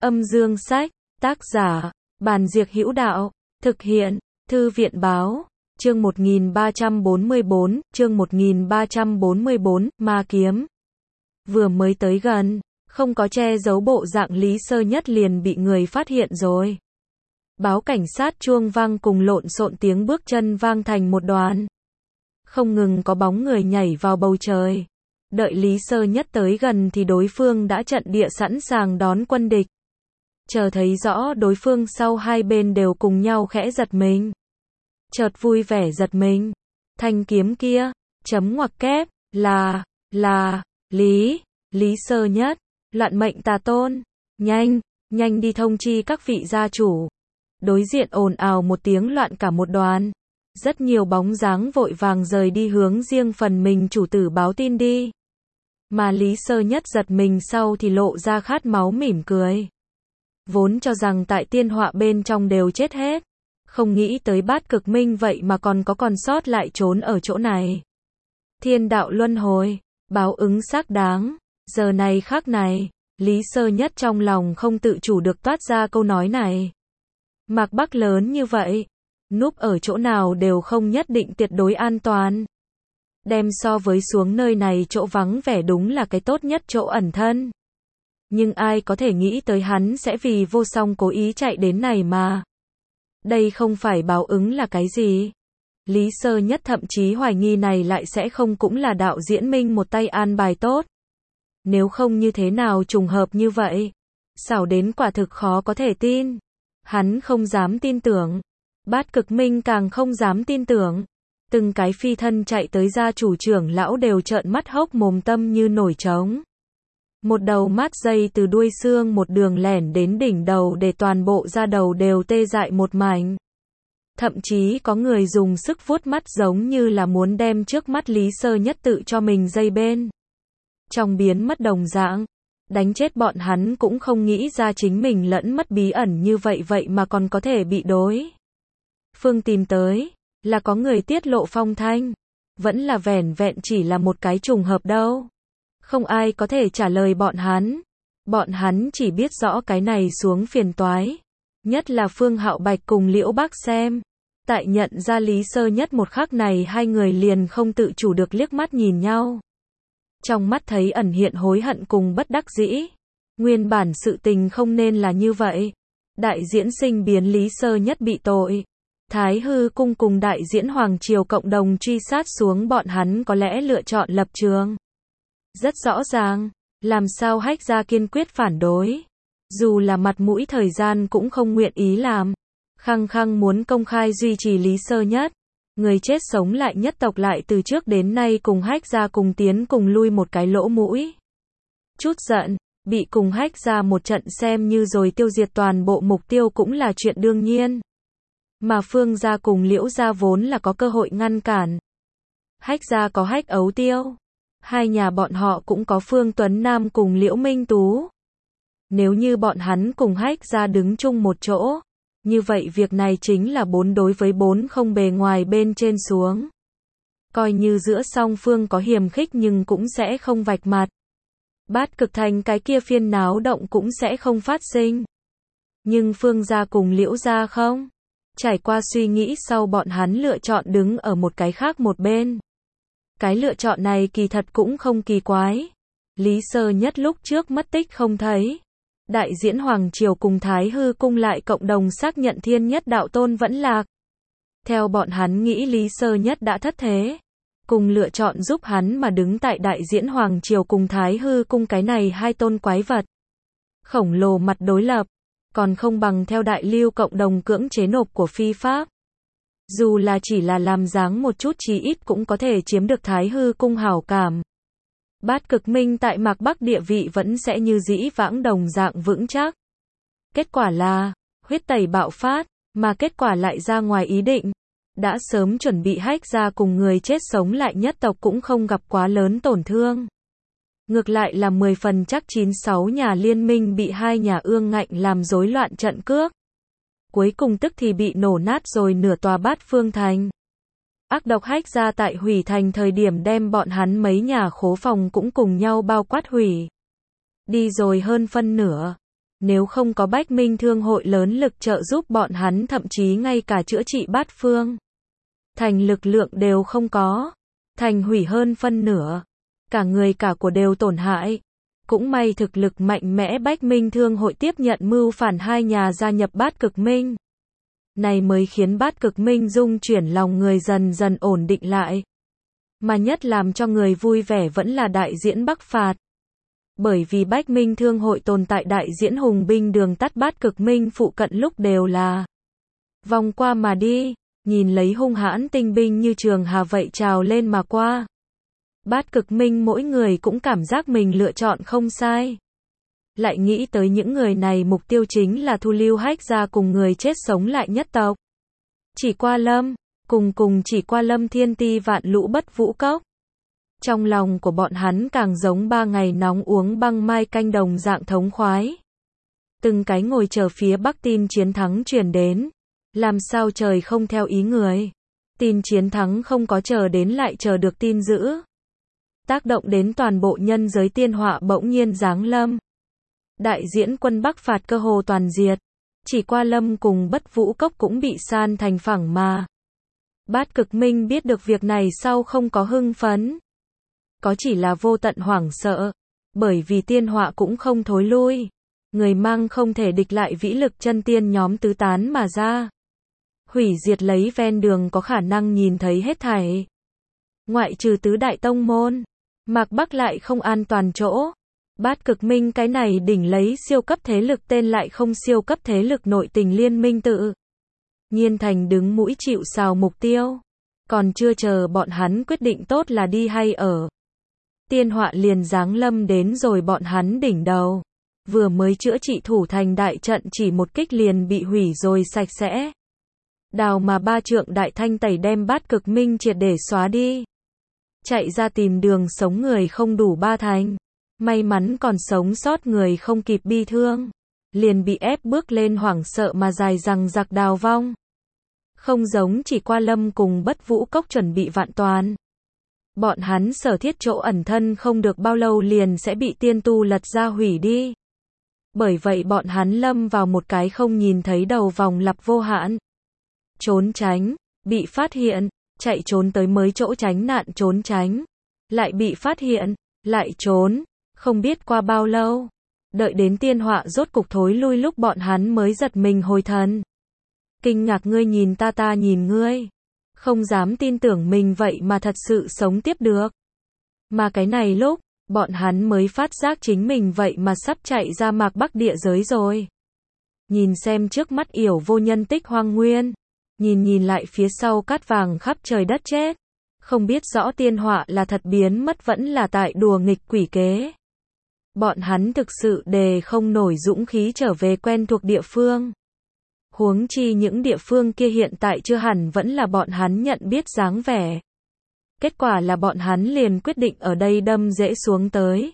Âm dương sách, tác giả, Bàn Diệc Hữu Đạo, thực hiện, Thư viện báo, chương 1344, Ma Kiếm. Vừa mới tới gần, không có che giấu bộ dạng Lý Sơ Nhất liền bị người phát hiện rồi. Báo cảnh sát chuông vang cùng lộn xộn tiếng bước chân vang thành một đoàn. Không ngừng có bóng người nhảy vào bầu trời. Đợi Lý Sơ Nhất tới gần thì đối phương đã trận địa sẵn sàng đón quân địch. Chờ thấy rõ đối phương sau hai bên đều cùng nhau khẽ giật mình. Chợt vui vẻ giật mình. Thanh kiếm kia, chấm ngoặc kép, là, Lý Sơ Nhất, loạn mệnh tà tôn. Nhanh đi thông chi các vị gia chủ. Đối diện ồn ào một tiếng loạn cả một đoàn. Rất nhiều bóng dáng vội vàng rời đi hướng riêng phần mình chủ tử báo tin đi. Mà Lý Sơ Nhất giật mình sau thì lộ ra khát máu mỉm cười. Vốn cho rằng tại tiên họa bên trong đều chết hết. Không nghĩ tới Bát Cực Minh vậy mà còn sót lại trốn ở chỗ này. Thiên đạo luân hồi, báo ứng xác đáng. Giờ này khắc này, Lý Sơ Nhất trong lòng không tự chủ được toát ra câu nói này. Mạc Bắc lớn như vậy, núp ở chỗ nào đều không nhất định tuyệt đối an toàn. Đem so với xuống nơi này chỗ vắng vẻ đúng là cái tốt nhất chỗ ẩn thân. Nhưng ai có thể nghĩ tới hắn sẽ vì vô song cố ý chạy đến này mà. Đây không phải báo ứng là cái gì? Lý Sơ Nhất thậm chí hoài nghi này lại sẽ không cũng là đạo diễn Minh một tay an bài tốt. Nếu không như thế nào trùng hợp như vậy? Xảo đến quả thực khó có thể tin. Hắn không dám tin tưởng. Bát Cực Minh càng không dám tin tưởng. Từng cái phi thân chạy tới gia chủ trưởng lão đều trợn mắt hốc mồm tâm như nổi trống. Một đầu mát dây từ đuôi xương một đường lẻn đến đỉnh đầu để toàn bộ da đầu đều tê dại một mảnh. Thậm chí có người dùng sức vuốt mắt giống như là muốn đem trước mắt Lý Sơ Nhất tự cho mình dây bên. Trong biến mất đồng dạng, đánh chết bọn hắn cũng không nghĩ ra chính mình lẫn mất bí ẩn như vậy mà còn có thể bị đối phương tìm tới, là có người tiết lộ phong thanh, vẫn là vẻn vẹn chỉ là một cái trùng hợp đâu. Không ai có thể trả lời bọn hắn chỉ biết rõ cái này xuống phiền toái. Nhất là Phương Hạo Bạch cùng Liễu Bác xem. Tại nhận ra Lý Sơ Nhất một khắc này hai người liền không tự chủ được liếc mắt nhìn nhau. Trong mắt thấy ẩn hiện hối hận cùng bất đắc dĩ. Nguyên bản sự tình không nên là như vậy. Đại diễn sinh biến Lý Sơ Nhất bị tội. Thái Hư Cung cùng đại diễn Hoàng Triều cộng đồng truy sát xuống bọn hắn có lẽ lựa chọn lập trường. Rất rõ ràng, làm sao Hách gia kiên quyết phản đối. Dù là mặt mũi thời gian cũng không nguyện ý làm. Khăng khăng muốn công khai duy trì Lý Sơ Nhất. Người chết sống lại nhất tộc lại từ trước đến nay cùng Hách gia cùng tiến cùng lui một cái lỗ mũi. Chút giận, bị cùng Hách gia một trận xem như rồi tiêu diệt toàn bộ mục tiêu cũng là chuyện đương nhiên. Mà Phương gia cùng Liễu gia vốn là có cơ hội ngăn cản. Hách gia có Hách Ấu Tiêu. Hai nhà bọn họ cũng có Phương Tuấn Nam cùng Liễu Minh Tú. Nếu như bọn hắn cùng Hách gia đứng chung một chỗ, như vậy việc này chính là 4 đối với 4 không bề ngoài bên trên xuống. Coi như giữa song phương có hiềm khích nhưng cũng sẽ không vạch mặt. Bát Cực Thành cái kia phiên náo động cũng sẽ không phát sinh. Nhưng Phương gia cùng Liễu gia không. Trải qua suy nghĩ sau bọn hắn lựa chọn đứng ở một cái khác một bên. Cái lựa chọn này kỳ thật cũng không kỳ quái. Lý Sơ Nhất lúc trước mất tích không thấy. Đại diễn Hoàng Triều cùng Thái Hư Cung lại cộng đồng xác nhận Thiên Nhất Đạo Tôn vẫn lạc. Theo bọn hắn nghĩ Lý Sơ Nhất đã thất thế. Cùng lựa chọn giúp hắn mà đứng tại Đại diễn Hoàng Triều cùng Thái Hư Cung cái này hai tôn quái vật khổng lồ mặt đối lập. Còn không bằng theo Đại Lưu cộng đồng cưỡng chế nộp của phi pháp. Dù là chỉ là làm dáng một chút chí ít cũng có thể chiếm được Thái Hư Cung hảo cảm. Bát Cực Minh tại Mạc Bắc địa vị vẫn sẽ như dĩ vãng đồng dạng vững chắc. Kết quả là, huyết tẩy bạo phát, mà kết quả lại ra ngoài ý định. Đã sớm chuẩn bị Hách gia cùng người chết sống lại nhất tộc cũng không gặp quá lớn tổn thương. Ngược lại là 10 phần chắc 96 nhà liên minh bị hai nhà ương ngạnh làm rối loạn trận cước. Cuối cùng tức thì bị nổ nát rồi nửa tòa Bát Phương Thành. Ác độc Hách gia tại hủy thành thời điểm đem bọn hắn mấy nhà khố phòng cũng cùng nhau bao quát hủy. Đi rồi hơn phân nửa. Nếu không có Bách Minh Thương hội lớn lực trợ giúp bọn hắn thậm chí ngay cả chữa trị Bát Phương Thành lực lượng đều không có. Thành hủy hơn phân nửa. Cả người cả của đều tổn hại. Cũng may thực lực mạnh mẽ Bách Minh Thương hội tiếp nhận mưu phản hai nhà gia nhập Bát Cực Minh. Này mới khiến Bát Cực Minh dung chuyển lòng người dần dần ổn định lại. Mà nhất làm cho người vui vẻ vẫn là đại diễn Bắc phạt. Bởi vì Bách Minh Thương hội tồn tại đại diễn hùng binh đường tắt Bát Cực Minh phụ cận lúc đều là vòng qua mà đi, nhìn lấy hung hãn tinh binh như trường hà vậy trào lên mà qua. Bát Cực Minh mỗi người cũng cảm giác mình lựa chọn không sai. Lại nghĩ tới những người này mục tiêu chính là thu lưu hách ra cùng người chết sống lại nhất tộc. Chỉ qua lâm, cùng chỉ qua lâm thiên ti vạn lũ bất vũ cốc. Trong lòng của bọn hắn càng giống 3 ngày nóng uống băng mai canh đồng dạng thống khoái. Từng cái ngồi chờ phía bắc tin chiến thắng truyền đến. Làm sao trời không theo ý người. Tin chiến thắng không có chờ đến lại chờ được tin dữ. Tác động đến toàn bộ nhân giới tiên họa bỗng nhiên giáng lâm. Đại diễn quân Bắc phạt cơ hồ toàn diệt. Chỉ qua lâm cùng bất vũ cốc cũng bị san thành phẳng mà. Bát Cực Minh biết được việc này sau không có hưng phấn. Có chỉ là vô tận hoảng sợ. Bởi vì tiên họa cũng không thối lui. Người mang không thể địch lại vĩ lực chân tiên nhóm tứ tán mà ra. Hủy diệt lấy ven đường có khả năng nhìn thấy hết thảy. Ngoại trừ tứ đại tông môn. Mạc Bắc lại không an toàn chỗ. Bát Cực Minh cái này đỉnh lấy siêu cấp thế lực tên lại không siêu cấp thế lực nội tình liên minh tự. Nhiên thành đứng mũi chịu sào mục tiêu. Còn chưa chờ bọn hắn quyết định tốt là đi hay ở. Tiên họa liền giáng lâm đến rồi bọn hắn đỉnh đầu. Vừa mới chữa trị thủ thành đại trận chỉ một kích liền bị hủy rồi sạch sẽ. Đào mà 3 trượng đại thanh tẩy đem Bát Cực Minh triệt để xóa đi. Chạy ra tìm đường sống người không đủ 3 thành. May mắn còn sống sót người không kịp bi thương. Liền bị ép bước lên hoảng sợ mà dài rằng giặc đào vong. Không giống chỉ qua lâm cùng bất vũ cốc chuẩn bị vạn toàn. Bọn hắn sở thiết chỗ ẩn thân không được bao lâu liền sẽ bị tiên tu lật ra hủy đi. Bởi vậy bọn hắn lâm vào một cái không nhìn thấy đầu vòng lặp vô hạn. Trốn tránh, bị phát hiện, chạy trốn tới mới chỗ tránh nạn trốn tránh. Lại bị phát hiện, lại trốn, không biết qua bao lâu. Đợi đến tiên họa rốt cục thối lui lúc bọn hắn mới giật mình hồi thần. Kinh ngạc ngươi nhìn ta nhìn ngươi. Không dám tin tưởng mình vậy mà thật sự sống tiếp được. Mà cái này lúc, bọn hắn mới phát giác chính mình vậy mà sắp chạy ra Mạc Bắc địa giới rồi. Nhìn xem trước mắt yểu vô nhân tích hoang nguyên. Nhìn lại phía sau cát vàng khắp trời đất chết. Không biết rõ tiên họa là thật biến mất vẫn là tại đùa nghịch quỷ kế. Bọn hắn thực sự đề không nổi dũng khí trở về quen thuộc địa phương. Huống chi những địa phương kia hiện tại chưa hẳn vẫn là bọn hắn nhận biết dáng vẻ. Kết quả là bọn hắn liền quyết định ở đây đâm rễ xuống tới.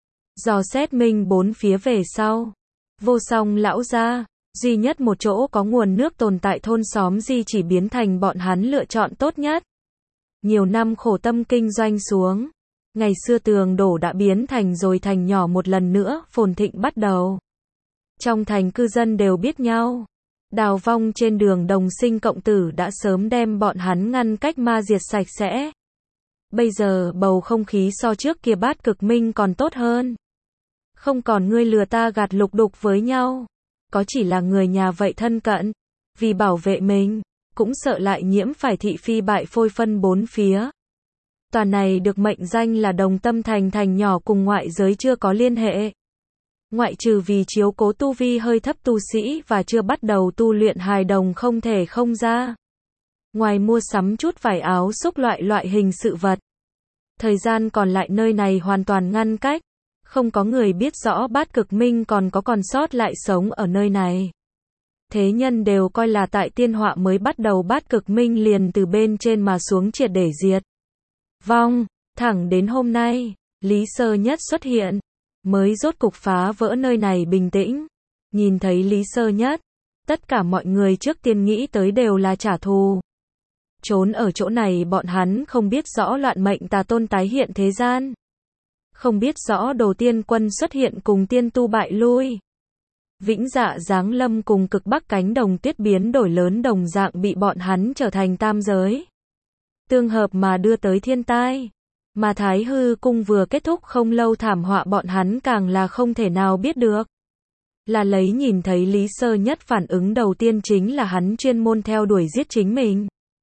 Dò xét minh bốn phía về sau. Vô song lão gia, duy nhất một chỗ có nguồn nước tồn tại thôn xóm di chỉ biến thành bọn hắn lựa chọn tốt nhất. Nhiều năm khổ tâm kinh doanh xuống. Ngày xưa tường đổ đã biến thành rồi thành nhỏ một lần nữa, phồn thịnh bắt đầu. Trong thành cư dân đều biết nhau. Đào vong trên đường đồng sinh cộng tử đã sớm đem bọn hắn ngăn cách ma diệt sạch sẽ. Bây giờ bầu không khí so trước kia Bát Cực Minh còn tốt hơn. Không còn ngươi lừa ta gạt lục đục với nhau. Có chỉ là người nhà vậy thân cận. Vì bảo vệ mình, cũng sợ lại nhiễm phải thị phi bại phôi phân bốn phía. Tòa này được mệnh danh là Đồng Tâm thành nhỏ cùng ngoại giới chưa có liên hệ. Ngoại trừ vì chiếu cố tu vi hơi thấp tu sĩ và chưa bắt đầu tu luyện hài đồng không thể không ra. Ngoài mua sắm chút vải áo xúc loại hình sự vật. Thời gian còn lại nơi này hoàn toàn ngăn cách. Không có người biết rõ Bát Cực Minh còn sót lại sống ở nơi này. Thế nhân đều coi là tại tiên họa mới bắt đầu Bát Cực Minh liền từ bên trên mà xuống triệt để diệt vong. Thẳng đến hôm nay, Lý Sơ Nhất xuất hiện. Mới rốt cục phá vỡ nơi này bình tĩnh. Nhìn thấy Lý Sơ Nhất, tất cả mọi người trước tiên nghĩ tới đều là trả thù. Trốn ở chỗ này bọn hắn không biết rõ loạn mệnh tà tôn tái hiện thế gian. Không biết rõ Đồ Tiên Quân xuất hiện cùng tiên tu bại lui. Vĩnh Dạ giáng lâm cùng cực bắc cánh đồng tuyết biến đổi lớn đồng dạng bị bọn hắn trở thành tam giới tương hợp mà đưa tới thiên tai. Mà Thái Hư cung vừa kết thúc không lâu thảm họa bọn hắn càng là không thể nào biết được. Là lấy nhìn thấy Lý Sơ Nhất phản ứng đầu tiên chính là hắn chuyên môn theo đuổi giết chính mình.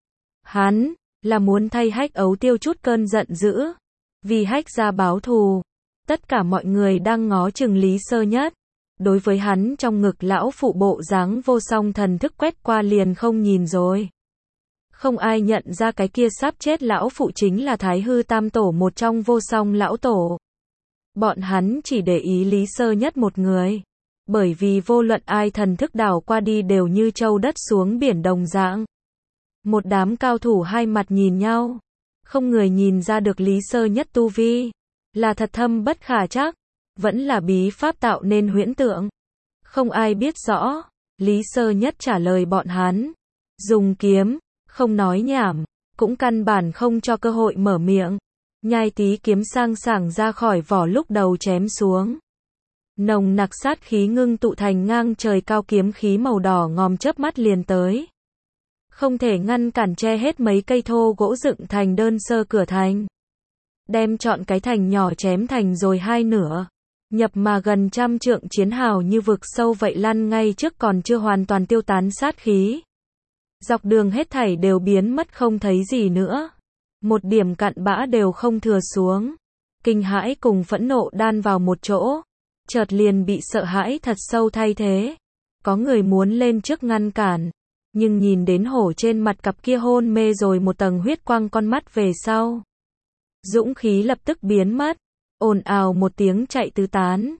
Hắn là muốn thay Hách Ấu tiêu chút cơn giận dữ, vì Hách gia báo thù. Tất cả mọi người đang ngó chừng Lý Sơ Nhất. Đối với hắn trong ngực lão phụ bộ dáng vô song thần thức quét qua liền không nhìn rồi. Không ai nhận ra cái kia sắp chết lão phụ chính là Thái Hư Tam Tổ một trong vô song lão tổ. Bọn hắn chỉ để ý Lý Sơ Nhất một người. Bởi vì vô luận ai thần thức đảo qua đi đều như châu đất xuống biển đồng dạng. Một đám cao thủ hai mặt nhìn nhau. Không người nhìn ra được Lý Sơ Nhất tu vi. Là thật thâm bất khả trắc. Vẫn là bí pháp tạo nên huyễn tượng. Không ai biết rõ. Lý Sơ Nhất trả lời bọn hắn. Dùng kiếm. Không nói nhảm. Cũng căn bản không cho cơ hội mở miệng. Nhai tí kiếm sang sảng ra khỏi vỏ lúc đầu chém xuống. Nồng nặc sát khí ngưng tụ thành ngang trời cao kiếm khí màu đỏ ngòm chớp mắt liền tới. Không thể ngăn cản che hết mấy cây thô gỗ dựng thành đơn sơ cửa thành. Đem trọn cái thành nhỏ chém thành rồi hai nửa. Nhập mà gần trăm trượng chiến hào như vực sâu vậy lăn ngay trước còn chưa hoàn toàn tiêu tán sát khí. Dọc đường hết thảy đều biến mất không thấy gì nữa. Một điểm cặn bã đều không thừa xuống. Kinh hãi cùng phẫn nộ đan vào một chỗ. Chợt liền bị sợ hãi thật sâu thay thế. Có người muốn lên trước ngăn cản. Nhưng nhìn đến hổ trên mặt cặp kia hôn mê rồi một tầng huyết quang con mắt về sau. Dũng khí lập tức biến mất. Ồn ào một tiếng chạy tứ tán.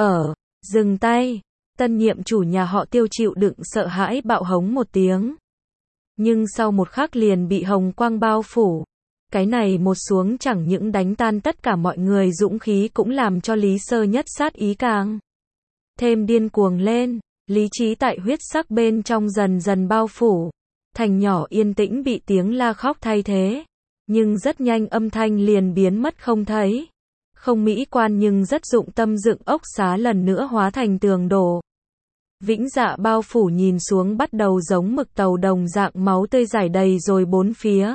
Dừng tay. Tân nhiệm chủ nhà họ Tiêu chịu đựng sợ hãi bạo hống một tiếng. Nhưng sau một khắc liền bị hồng quang bao phủ. Cái này một xuống chẳng những đánh tan tất cả mọi người dũng khí cũng làm cho Lý Sơ Nhất sát ý càng thêm điên cuồng lên. Lý trí tại huyết sắc bên trong dần dần bao phủ. Thành nhỏ yên tĩnh bị tiếng la khóc thay thế. Nhưng rất nhanh âm thanh liền biến mất không thấy. Không mỹ quan nhưng rất dụng tâm dựng ốc xá lần nữa hóa thành tường đổ. Vĩnh Dạ bao phủ nhìn xuống bắt đầu giống mực tàu đồng dạng máu tươi rải đầy rồi bốn phía.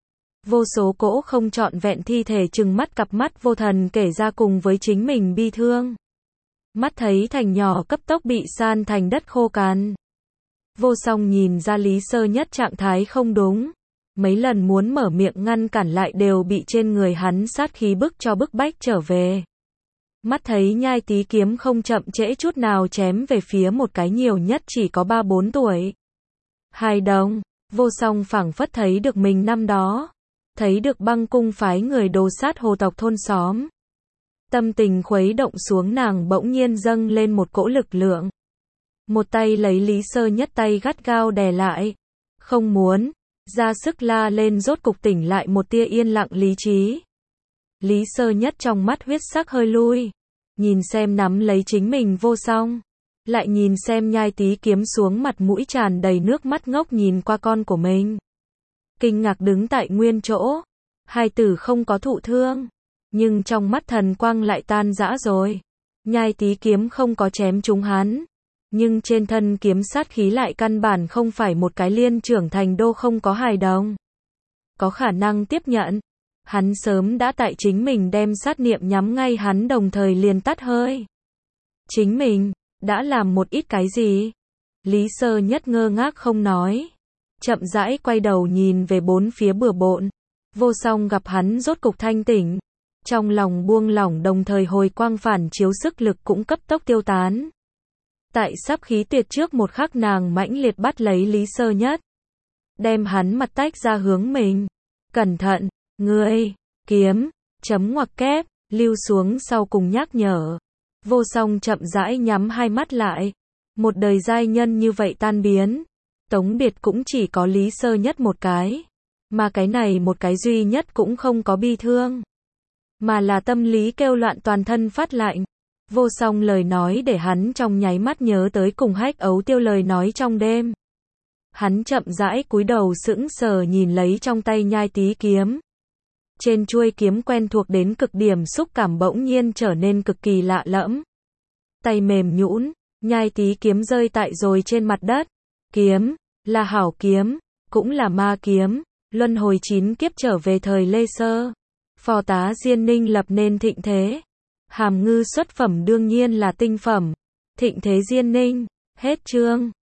Vô số cỗ không trọn vẹn thi thể trừng mắt cặp mắt vô thần kể ra cùng với chính mình bi thương. Mắt thấy thành nhỏ cấp tốc bị san thành đất khô cằn. Vô Song nhìn ra Lý Sơ Nhất trạng thái không đúng. Mấy lần muốn mở miệng ngăn cản lại đều bị trên người hắn sát khí bức cho bức bách trở về. Mắt thấy Nhai tí kiếm không chậm trễ chút nào chém về phía một cái nhiều nhất chỉ có 3-4 tuổi. Hài đồng, Vô Song phảng phất thấy được mình năm đó. Thấy được Băng cung phái người đồ sát hồ tộc thôn xóm. Tâm tình khuấy động xuống nàng bỗng nhiên dâng lên một cỗ lực lượng. Một tay lấy Lý Sơ Nhất tay gắt gao đè lại. Không muốn, ra sức la lên rốt cục tỉnh lại một tia yên lặng lý trí. Lý Sơ Nhất trong mắt huyết sắc hơi lui. Nhìn xem nắm lấy chính mình Vô Song. Lại nhìn xem Nhai tí kiếm xuống mặt mũi tràn đầy nước mắt ngốc nhìn qua con của mình. Kinh ngạc đứng tại nguyên chỗ. Hai tử không có thụ thương. Nhưng trong mắt thần quang lại tan rã rồi. Nhai tí kiếm không có chém trúng hắn. Nhưng trên thân kiếm sát khí lại căn bản không phải một cái liên trưởng thành đô không có hài đồng. Có khả năng tiếp nhận. Hắn sớm đã tại chính mình đem sát niệm nhắm ngay hắn đồng thời liền tắt hơi. Chính mình, đã làm một ít cái gì? Lý Sơ Nhất ngơ ngác không nói. Chậm rãi quay đầu nhìn về bốn phía bừa bộn. Vô Song gặp hắn rốt cục thanh tỉnh. Trong lòng buông lỏng đồng thời hồi quang phản chiếu sức lực cũng cấp tốc tiêu tán. Tại sắp khí tuyệt trước một khắc nàng mãnh liệt bắt lấy Lý Sơ Nhất. Đem hắn mặt tách ra hướng mình. Cẩn thận, ngươi, kiếm, chấm ngoặc kép, lưu xuống sau cùng nhắc nhở. Vô Song chậm rãi nhắm hai mắt lại. Một đời giai nhân như vậy tan biến. Tống biệt cũng chỉ có Lý Sơ Nhất một cái. Mà cái này một cái duy nhất cũng không có bi thương. Mà là tâm lý kêu loạn toàn thân phát lạnh. Vô Song lời nói để hắn trong nháy mắt nhớ tới cùng Hách Ấu Tiêu lời nói trong đêm. Hắn chậm rãi cúi đầu sững sờ nhìn lấy trong tay Nhai tí kiếm. Trên chuôi kiếm quen thuộc đến cực điểm xúc cảm bỗng nhiên trở nên cực kỳ lạ lẫm. Tay mềm nhũn, Nhai tí kiếm rơi tại rồi trên mặt đất. Kiếm, là hảo kiếm, cũng là ma kiếm, luân hồi 9 kiếp trở về thời Lê Sơ. Phò tá Diên Ninh lập nên thịnh thế. Hàm Ngư xuất phẩm đương nhiên là tinh phẩm. Thịnh thế Diên Ninh, hết chương.